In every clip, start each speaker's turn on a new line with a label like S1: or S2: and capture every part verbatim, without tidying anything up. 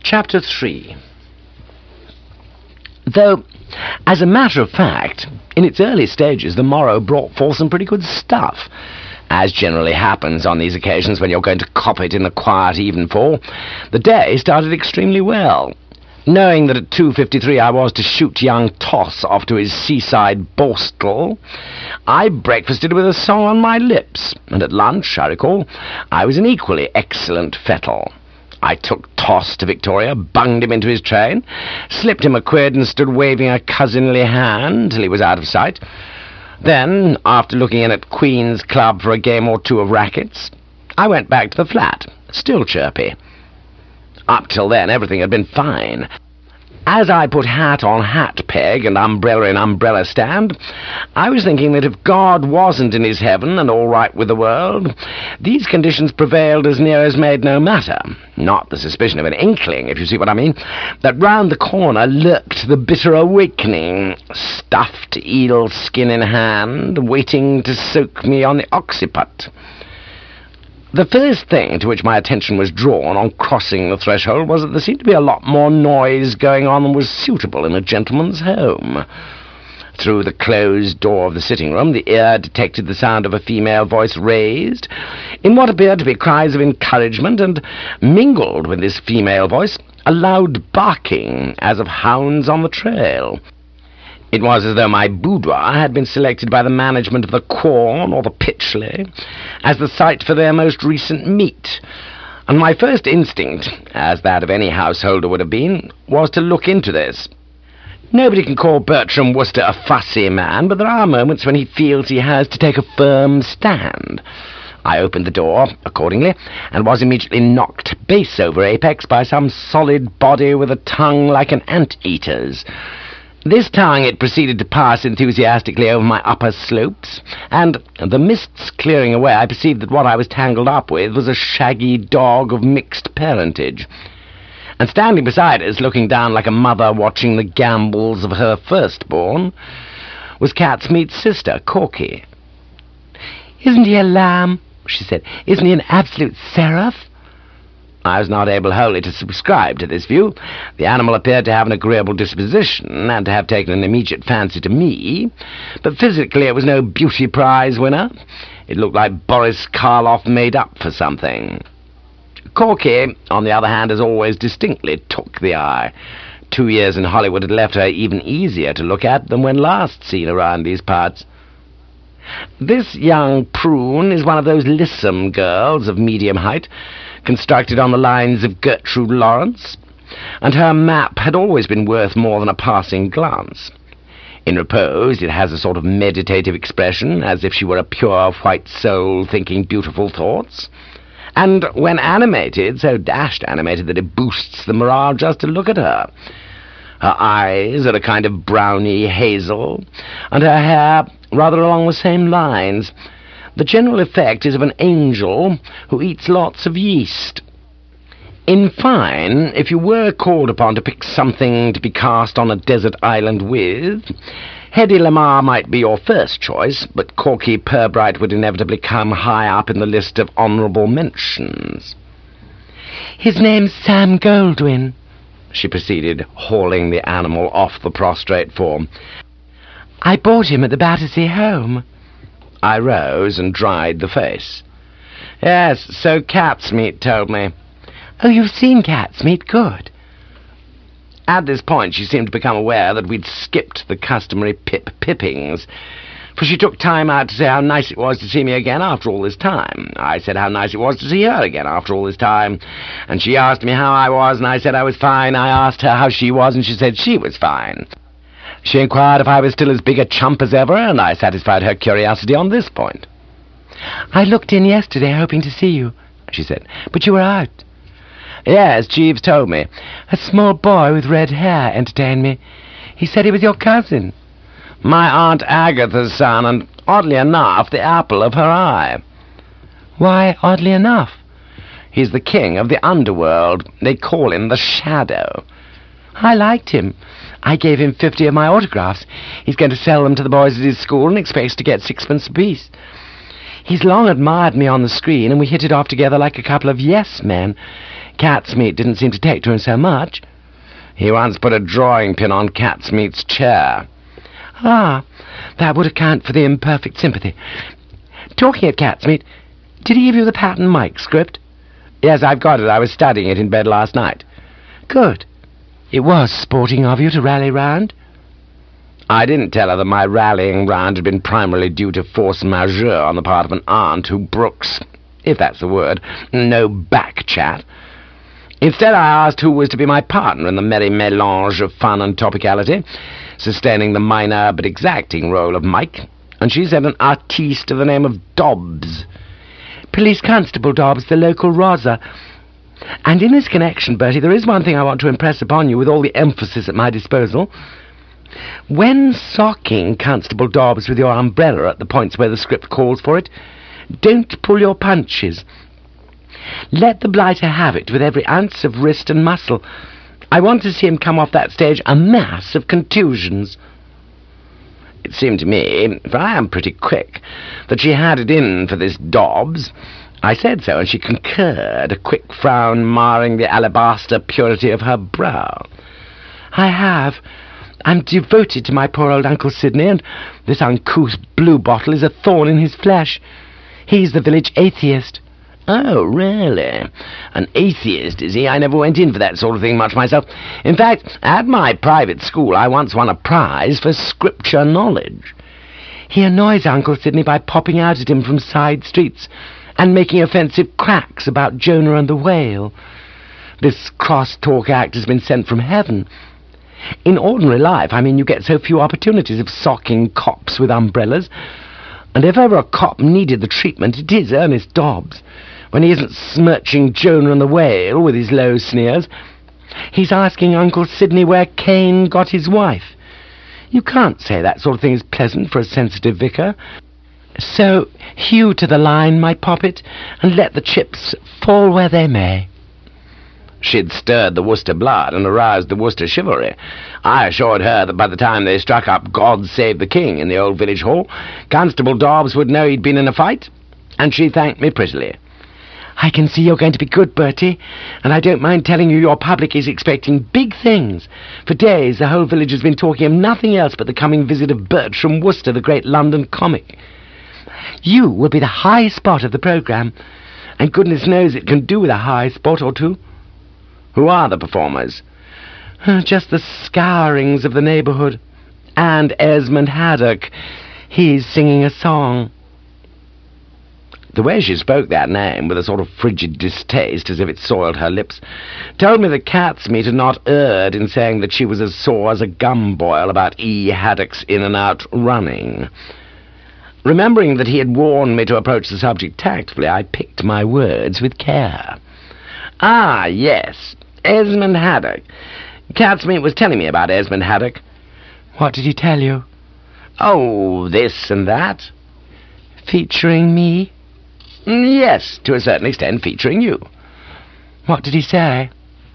S1: Chapter three. Though, as a matter of fact, in its early stages the morrow brought forth some pretty good stuff, as generally happens on these occasions when you're going to cop it in the quiet evenfall. The day started extremely well. Knowing that at two fifty-three I was to shoot young Toss off to his seaside borstal, I breakfasted with a song on my lips, and at lunch, I recall, I was an equally excellent fettle. I took Toss to Victoria, bunged him into his train, slipped him a quid and stood waving a cousinly hand till he was out of sight. Then, after looking in at Queen's Club for a game or two of rackets, I went back to the flat, still chirpy. Up till then everything had been fine. As I put hat on hat peg and umbrella in umbrella stand, I was thinking that if God wasn't in his heaven and all right with the world, these conditions prevailed as near as made no matter. Not the suspicion of an inkling, if you see what I mean, that round the corner lurked the bitter awakening, stuffed eel skin in hand, waiting to soak me on the occiput. The first thing to which my attention was drawn on crossing the threshold was that there seemed to be a lot more noise going on than was suitable in a gentleman's home. Through the closed door of the sitting room, the ear detected the sound of a female voice raised in what appeared to be cries of encouragement, and mingled with this female voice a loud barking as of hounds on the trail. It was as though my boudoir had been selected by the management of the Quorn or the Pytchley as the site for their most recent meet, and my first instinct, as that of any householder would have been, was to look into this. Nobody can call Bertram Wooster a fussy man, but there are moments when he feels he has to take a firm stand. I opened the door, accordingly, and was immediately knocked base over apex by some solid body with a tongue like an ant-eater's. This tongue it proceeded to pass enthusiastically over my upper slopes, and, the mists clearing away, I perceived that what I was tangled up with was a shaggy dog of mixed parentage. And standing beside us, looking down like a mother watching the gambols of her firstborn, was Catsmeat's sister, Corky. "Isn't he a lamb?" she said. "Isn't he an absolute seraph?" I was not able wholly to subscribe to this view. The animal appeared to have an agreeable disposition, and to have taken an immediate fancy to me, but physically it was no beauty prize winner. It looked like Boris Karloff made up for something. Corky, on the other hand, as always, distinctly took the eye. Two years in Hollywood had left her even easier to look at than when last seen around these parts. This young prune is one of those lissom girls of medium height, constructed on the lines of Gertrude Lawrence, and her map had always been worth more than a passing glance. In repose it has a sort of meditative expression, as if she were a pure white soul thinking beautiful thoughts, and when animated, so dashed animated that it boosts the morale just to look at her. Her eyes are a kind of browny hazel, and her hair rather along the same lines. The general effect is of an angel who eats lots of yeast. In fine, if you were called upon to pick something to be cast on a desert island with, Hedy Lamarr might be your first choice, but Corky Pirbright would inevitably come high up in the list of honourable mentions. "His name's Sam Goldwyn," she proceeded, hauling the animal off the prostrate form. "I bought him at the Battersea Home." I rose and dried the face. "Yes, so Catsmeat told me." "Oh, you've seen Catsmeat? Good." At this point she seemed to become aware that we'd skipped the customary pip-pippings, for she took time out to say how nice it was to see me again after all this time. I said how nice it was to see her again after all this time, and she asked me how I was, and I said I was fine. I asked her how she was, and she said she was fine. She inquired if I was still as big a chump as ever, and I satisfied her curiosity on this point. "I looked in yesterday hoping to see you," she said, "but you were out." "Yes, Jeeves told me.
S2: A small boy with red hair entertained me. He said he was your cousin."
S1: "My Aunt Agatha's son, and, oddly enough, the apple of her eye."
S2: "Why, oddly enough?"
S1: "He's the king of the underworld. They call him the Shadow."
S2: "I liked him. I gave him fifty of my autographs. He's going to sell them to the boys at his school and expects to get sixpence apiece. He's long admired me on the screen, and we hit it off together like a couple of yes-men. Catsmeat didn't seem to take to him so much.
S1: He once put a drawing pin on Catsmeat's chair.
S2: Ah, that would account for the imperfect sympathy. Talking of Catsmeat, did he give you the pattern Mike script?
S1: Yes, I've got it. I was studying it in bed last night.
S2: Good. It was sporting of you to rally round.
S1: I didn't tell her that my rallying round had been primarily due to force majeure on the part of an aunt who brooks, if that's the word, no back chat. Instead, I asked who was to be my partner in the merry mélange of fun and topicality, sustaining the minor but exacting role of Mike, and she said an artiste of the name of Dobbs.
S2: Police Constable Dobbs, the local Rosa. And in this connection, Bertie, there is one thing I want to impress upon you with all the emphasis at my disposal. When socking Constable Dobbs with your umbrella at the points where the script calls for it, don't pull your punches. Let the blighter have it with every ounce of wrist and muscle. I want to see him come off that stage a mass of contusions. It seemed to me, for I am pretty quick, that she had it in for this Dobbs. I said so, and she concurred, a quick frown marring the alabaster purity of her brow. I have. I'm devoted to my poor old Uncle Sidney, and this uncouth bluebottle is a thorn in his flesh. He's the village atheist.
S1: Oh, really? An atheist, is he? I never went in for that sort of thing much myself. In fact, at my private school, I once won a prize for scripture knowledge.
S2: He annoys Uncle Sidney by popping out at him from side streets and making offensive cracks about Jonah and the whale. This cross-talk act has been sent from heaven. In ordinary life, I mean, you get so few opportunities of socking cops with umbrellas, and if ever a cop needed the treatment, it is Ernest Dobbs. When he isn't smirching Jonah and the whale with his low sneers, he's asking Uncle Sidney where Cain got his wife. You can't say that sort of thing is pleasant for a sensitive vicar. So hew to the line, my poppet, and let the chips fall where they may.
S1: She'd stirred the Worcester blood and aroused the Worcester chivalry. I assured her that by the time they struck up God Save the King in the old village hall, Constable Dobbs would know he'd been in a fight, and she thanked me prettily.
S2: I can see you're going to be good, Bertie, and I don't mind telling you your public is expecting big things. For days the whole village has been talking of nothing else but the coming visit of Bertram Wooster, the great London comic. You will be the high spot of the programme, and goodness knows it can do with a high spot or two.
S1: Who are the performers?
S2: Just the scourings of the neighbourhood. And Esmond Haddock. He's singing a song.
S1: The way she spoke that name, with a sort of frigid distaste, as if it soiled her lips, told me that Catsmeat had not erred in saying that she was as sore as a gum boil about E. Haddock's in-and-out running. Remembering that he had warned me to approach the subject tactfully, I picked my words with care. Ah, yes, Esmond Haddock. Catsmeat was telling me about Esmond Haddock.
S2: What did he tell you?
S1: Oh, this and that.
S2: Featuring me?
S1: Yes, to a certain extent, featuring you.
S2: What did he say?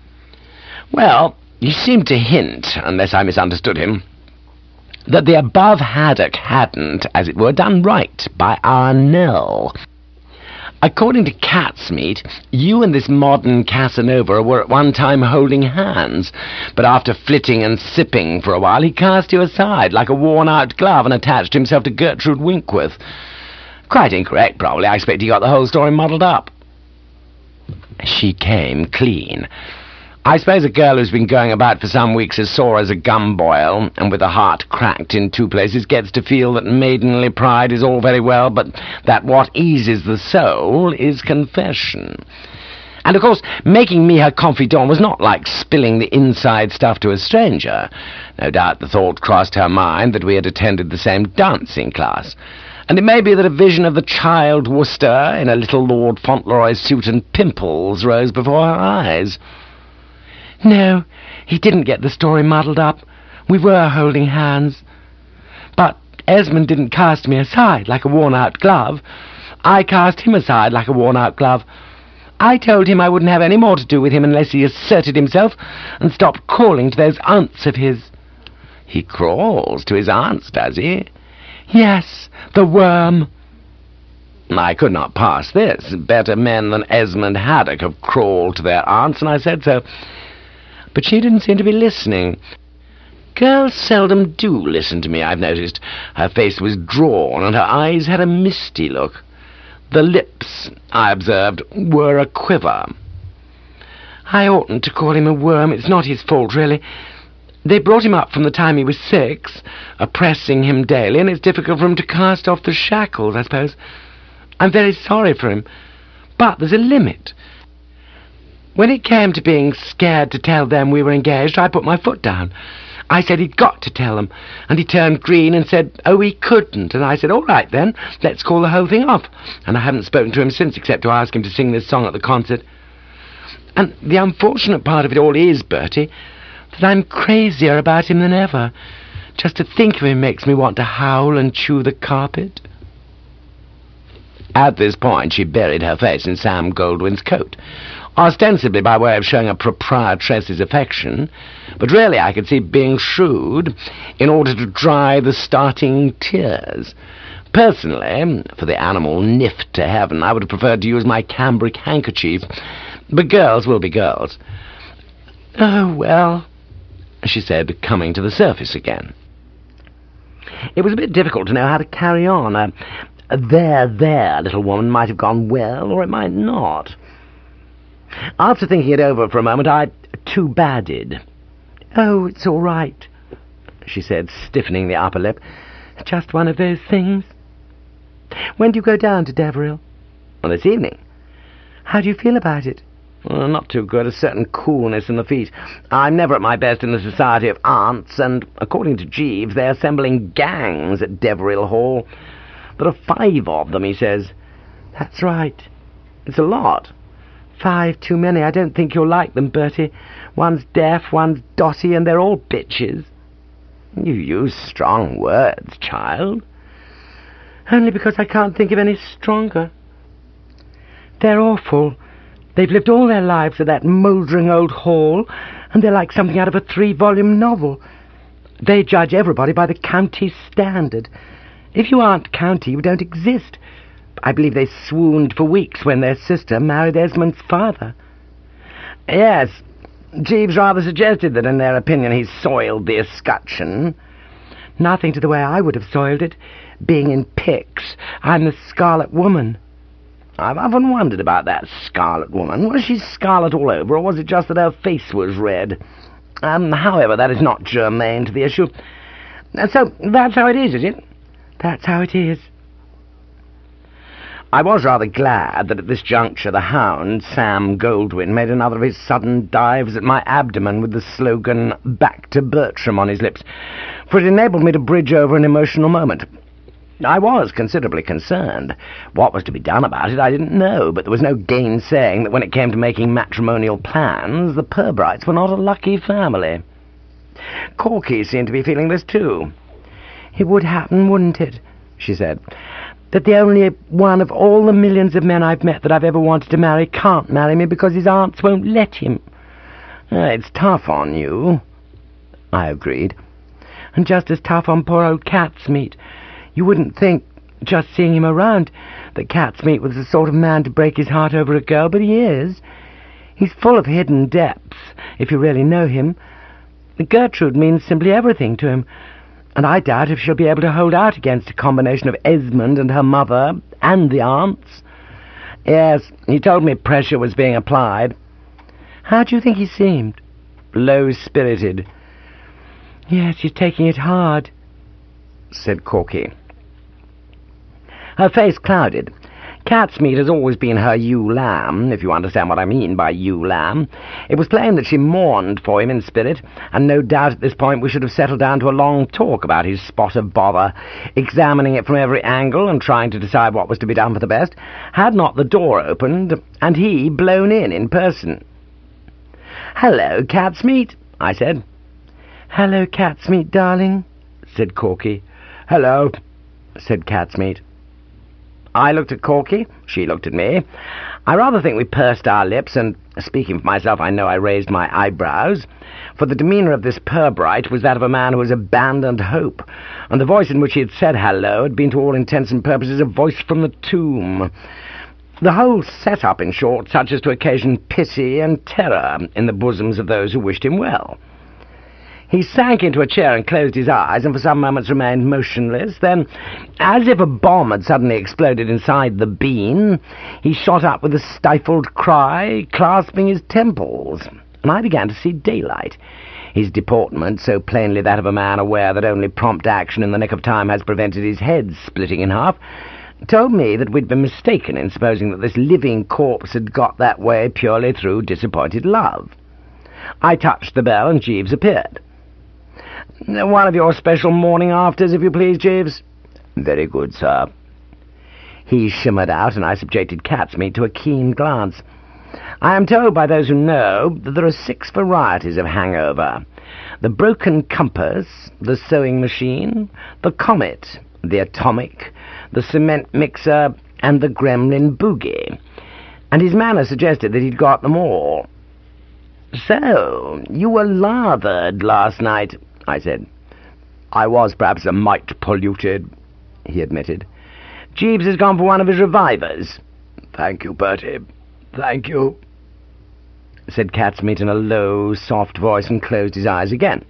S1: Well, he seemed to hint, unless I misunderstood him, that the above Haddock hadn't, as it were, done right by our Nell. According to Catsmeat, you and this modern Casanova were at one time holding hands, but after flitting and sipping for a while, he cast you aside like a worn-out glove and attached himself to Gertrude Winkworth. Quite incorrect, probably. I expect he got the whole story muddled up. She came clean. I suppose a girl who's been going about for some weeks as sore as a gum boil, and with a heart cracked in two places, gets to feel that maidenly pride is all very well, but that what eases the soul is confession. And, of course, making me her confidant was not like spilling the inside stuff to a stranger. No doubt the thought crossed her mind that we had attended the same dancing class. And it may be that a vision of the child Worcester in a little Lord Fauntleroy suit and pimples rose before her eyes.
S2: No, he didn't get the story muddled up. We were holding hands. But Esmond didn't cast me aside like a worn-out glove. I cast him aside like a worn-out glove. I told him I wouldn't have any more to do with him unless he asserted himself and stopped crawling to those aunts of his.
S1: He crawls to his aunts, does he?
S2: Yes, the worm.
S1: I could not pass this. Better men than Esmond Haddock have crawled to their aunts, and I said so. But she didn't seem to be listening. Girls seldom do listen to me, I've noticed. Her face was drawn, and her eyes had a misty look. The lips, I observed, were a quiver.
S2: I oughtn't to call him a worm. It's not his fault, really. They brought him up from the time he was six, oppressing him daily, and it's difficult for him to cast off the shackles, I suppose. I'm very sorry for him, but there's a limit. When it came to being scared to tell them we were engaged, I put my foot down. I said he'd got to tell them, and he turned green and said, oh, he couldn't, and I said, all right then, let's call the whole thing off. And I haven't spoken to him since, except to ask him to sing this song at the concert. And the unfortunate part of it all is, Bertie, that I'm crazier about him than ever. Just to think of him makes me want to howl and chew the carpet.
S1: At this point she buried her face in Sam Goldwyn's coat, ostensibly by way of showing a proprietress's affection, but really I could see being shrewd in order to dry the starting tears. Personally, for the animal niffed to heaven, I would have preferred to use my cambric handkerchief, but girls will be girls.
S2: Oh, well,
S1: she said, coming to the surface again.
S2: It was a bit difficult to know how to carry on. A, a there, there little woman might have gone well, or it might not. After thinking it over for a moment, I too-badded. Oh, it's all right, she said, stiffening the upper lip. Just one of those things. When do you go down to Deveril?
S1: Well, this evening.
S2: How do you feel about it?
S1: Well, not too good. A certain coolness in the feet. I'm never at my best in the society of aunts, and, according to Jeeves, they're assembling gangs at Deveril Hall. There are five of them, he says.
S2: That's right.
S1: It's a lot.
S2: Five too many. I don't think you'll like them, Bertie. One's deaf, one's dotty, and they're all bitches.
S1: You use strong words, child.
S2: Only because I can't think of any stronger. They're awful. They've lived all their lives at that mouldering old hall, and they're like something out of a three-volume novel. They judge everybody by the county standard. If you aren't county, you don't exist. I believe they swooned for weeks when their sister married Esmond's father.
S1: Yes, Jeeves rather suggested that in their opinion he soiled the escutcheon.
S2: Nothing to the way I would have soiled it. Being in Pix, I'm the Scarlet Woman.
S1: I've often wondered about that Scarlet Woman. Was she scarlet all over, or was it just that her face was red? Um, however, that is not germane to the issue. So, that's how it is, is it?
S2: That's how it is.
S1: I was rather glad that at this juncture the hound, Sam Goldwyn, made another of his sudden dives at my abdomen with the slogan, "Back to Bertram," on his lips, for it enabled me to bridge over an emotional moment. I was considerably concerned. What was to be done about it I didn't know, but there was no gainsaying that when it came to making matrimonial plans, the Pirbrights were not a lucky family. Corky seemed to be feeling this too.
S2: It would happen, wouldn't it? She said. That the only one of all the millions of men I've met that I've ever wanted to marry can't marry me because his aunts won't let him.
S1: Uh, it's tough on you, I agreed.
S2: And just as tough on poor old Catsmeat. You wouldn't think, just seeing him around, that Catsmeat was the sort of man to break his heart over a girl, but he is. He's full of hidden depths, if you really know him. Gertrude means simply everything to him, and I doubt if she'll be able to hold out against a combination of Esmond and her mother, and the aunts.
S1: Yes, he told me pressure was being applied.
S2: How do you think he seemed?
S1: Low-spirited.
S2: Yes, he's taking it hard,
S1: said Corky. Her face clouded. Catsmeat has always been her ewe lamb, if you understand what I mean by ewe lamb. It was plain that she mourned for him in spirit, and no doubt at this point we should have settled down to a long talk about his spot of bother, examining it from every angle and trying to decide what was to be done for the best, had not the door opened, and he blown in in person. "Hello, Catsmeat," I said.
S2: "Hello, Catsmeat, darling," said Corky.
S1: "Hello," said Catsmeat. I looked at Corky, she looked at me. I rather think we pursed our lips, and, speaking for myself, I know I raised my eyebrows, for the demeanour of this Pirbright was that of a man who has abandoned hope, and the voice in which he had said hello had been to all intents and purposes a voice from the tomb. The whole set-up, in short, such as to occasion pity and terror in the bosoms of those who wished him well. He sank into a chair and closed his eyes, and for some moments remained motionless. Then, as if a bomb had suddenly exploded inside the bean, he shot up with a stifled cry, clasping his temples, and I began to see daylight. His deportment, so plainly that of a man aware that only prompt action in the nick of time has prevented his head splitting in half, told me that we'd been mistaken in supposing that this living corpse had got that way purely through disappointed love. I touched the bell, and Jeeves appeared. "One of your special morning afters, if you please, Jeeves." "Very good, sir." He shimmered out, and I subjected Catsmeat to a keen glance. I am told by those who know that there are six varieties of hangover: the broken compass, the sewing machine, the comet, the atomic, the cement mixer, and the gremlin boogie, and his manner suggested that he'd got them all. "So, you were lathered last night," I said. "I was perhaps a mite polluted," he admitted. "Jeeves has gone for one of his revivers." "Thank you, Bertie. Thank you," said Catsmeat in a low, soft voice, and closed his eyes again.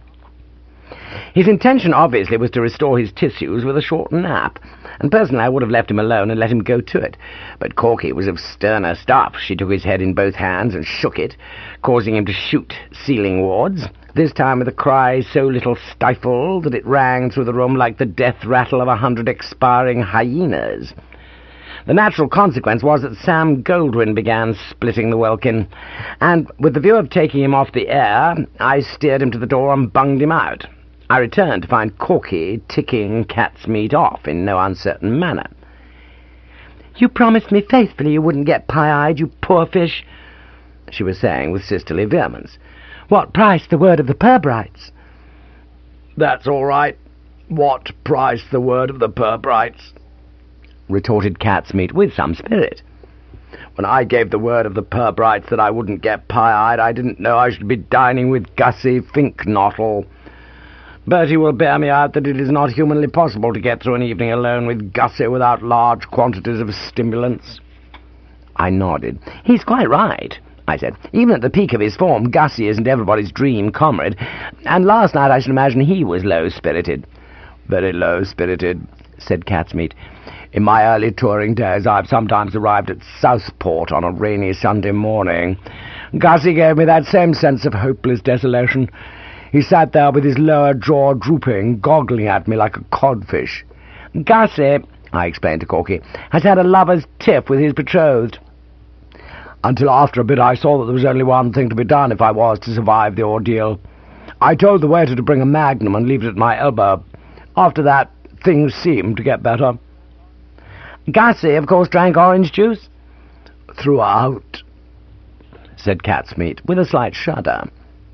S1: His intention, obviously, was to restore his tissues with a short nap, and personally I would have left him alone and let him go to it. But Corky was of sterner stuff. She took his head in both hands and shook it, causing him to shoot ceiling-wards, this time with a cry so little stifled that it rang through the room like the death rattle of a hundred expiring hyenas. The natural consequence was that Sam Goldwyn began splitting the welkin, and, with the view of taking him off the air, I steered him to the door and bunged him out. I returned to find Corky ticking Catsmeat off in no uncertain manner. "You promised me faithfully you wouldn't get pie-eyed, you poor fish," she was saying with sisterly vehemence. "What price the word of the Pirbrights?" "That's all right. What price the word of the Pirbrights?" retorted Catsmeat with some spirit. "When I gave the word of the Pirbrights that I wouldn't get pie-eyed, I didn't know I should be dining with Gussie Finknottle. Bertie will bear me out that it is not humanly possible to get through an evening alone with Gussie without large quantities of stimulants." I nodded. "He's quite right," I said. "Even at the peak of his form, Gussie isn't everybody's dream comrade, and last night I should imagine he was low-spirited." "Very low-spirited," said Catsmeat. "In my early touring days I've sometimes arrived at Southport on a rainy Sunday morning. Gussie gave me that same sense of hopeless desolation. He sat there with his lower jaw drooping, goggling at me like a codfish. Gussie, I explained to Corky, has had a lover's tiff with his betrothed. Until after a bit I saw that there was only one thing to be done if I was to survive the ordeal. I told the waiter to bring a Magnum and leave it at my elbow. After that, things seemed to get better." "Gussie, of course, drank orange juice?" "Throughout," said Catsmeat, with a slight shudder.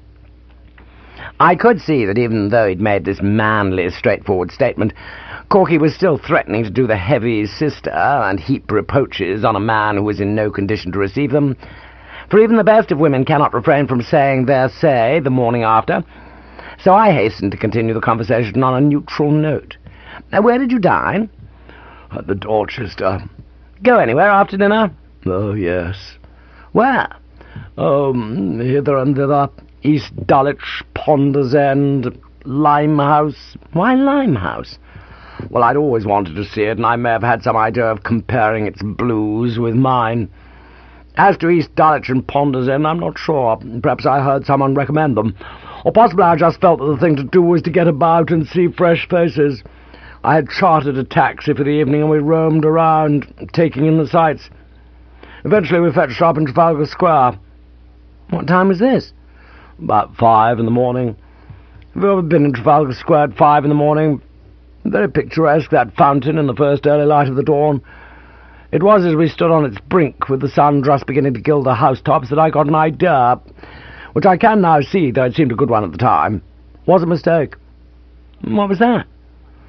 S1: I could see that even though he'd made this manly, straightforward statement, Corky was still threatening to do the heavy sister and heap reproaches on a man who was in no condition to receive them, for even the best of women cannot refrain from saying their say the morning after. So I hastened to continue the conversation on a neutral note. "Now, where did you dine?" "At the Dorchester." "Go anywhere after dinner?"
S3: "Oh, yes."
S1: "Where?"
S3: "Oh, hither and thither. East Dulwich, Ponders End, Limehouse."
S1: "Why Limehouse?"
S3: "Well, I'd always wanted to see it, and I may have had some idea of comparing its blues with mine. As to East Dulwich and Ponders End, I'm not sure. Perhaps I heard someone recommend them. Or possibly I just felt that the thing to do was to get about and see fresh faces. I had chartered a taxi for the evening, and we roamed around, taking in the sights. Eventually we fetched up in Trafalgar Square."
S1: "What time was this?"
S3: "About five in the morning. Have you ever been in Trafalgar Square at five in the morning? Very picturesque, that fountain in the first early light of the dawn. It was as we stood on its brink, with the sun just beginning to gild the housetops, that I got an idea, which I can now see, though it seemed a good one at the time. Was a mistake."
S1: "What was that?"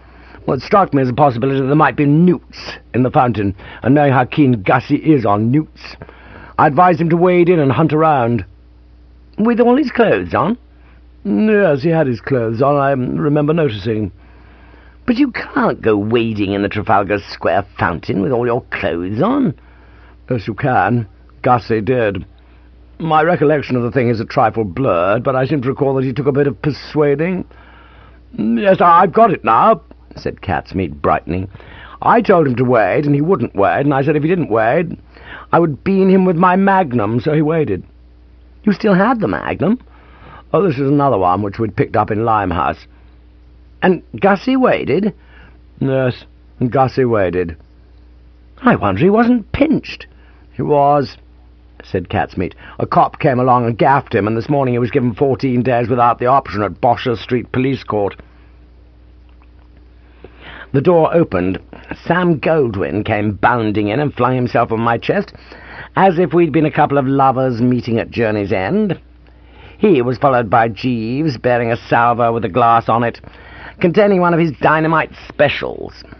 S3: Well, it struck me as a possibility that there might be newts in the fountain, and knowing how keen Gussie is on newts, I advised him to wade in and hunt around.
S2: With all his clothes on?
S3: Yes, he had his clothes on, I remember noticing.
S2: But you can't go wading in the Trafalgar Square fountain with all your clothes on.
S3: Yes, you can. Gussie did. My recollection of the thing is a trifle blurred, but I seem to recall that he took a bit of persuading. Yes, I've got it now, said Catsmeat, brightening. I told him to wade, and he wouldn't wade, and I said if he didn't wade, I would bean him with my magnum, so he waded.
S2: You still had the magnum?
S3: Oh, this is another one which we'd picked up in Limehouse.
S2: And Gussie waded?
S3: Yes, Gussie waded.
S2: I wonder he wasn't pinched.
S3: He was, said Catsmeat. A cop came along and gaffed him, and this morning he was given fourteen days without the option at Bosher Street Police Court.
S2: The door opened. Sam Goldwyn came bounding in and flung himself on my chest, as if we'd been a couple of lovers meeting at journey's end. He was followed by Jeeves, bearing a salver with a glass on it, containing one of his dynamite specials.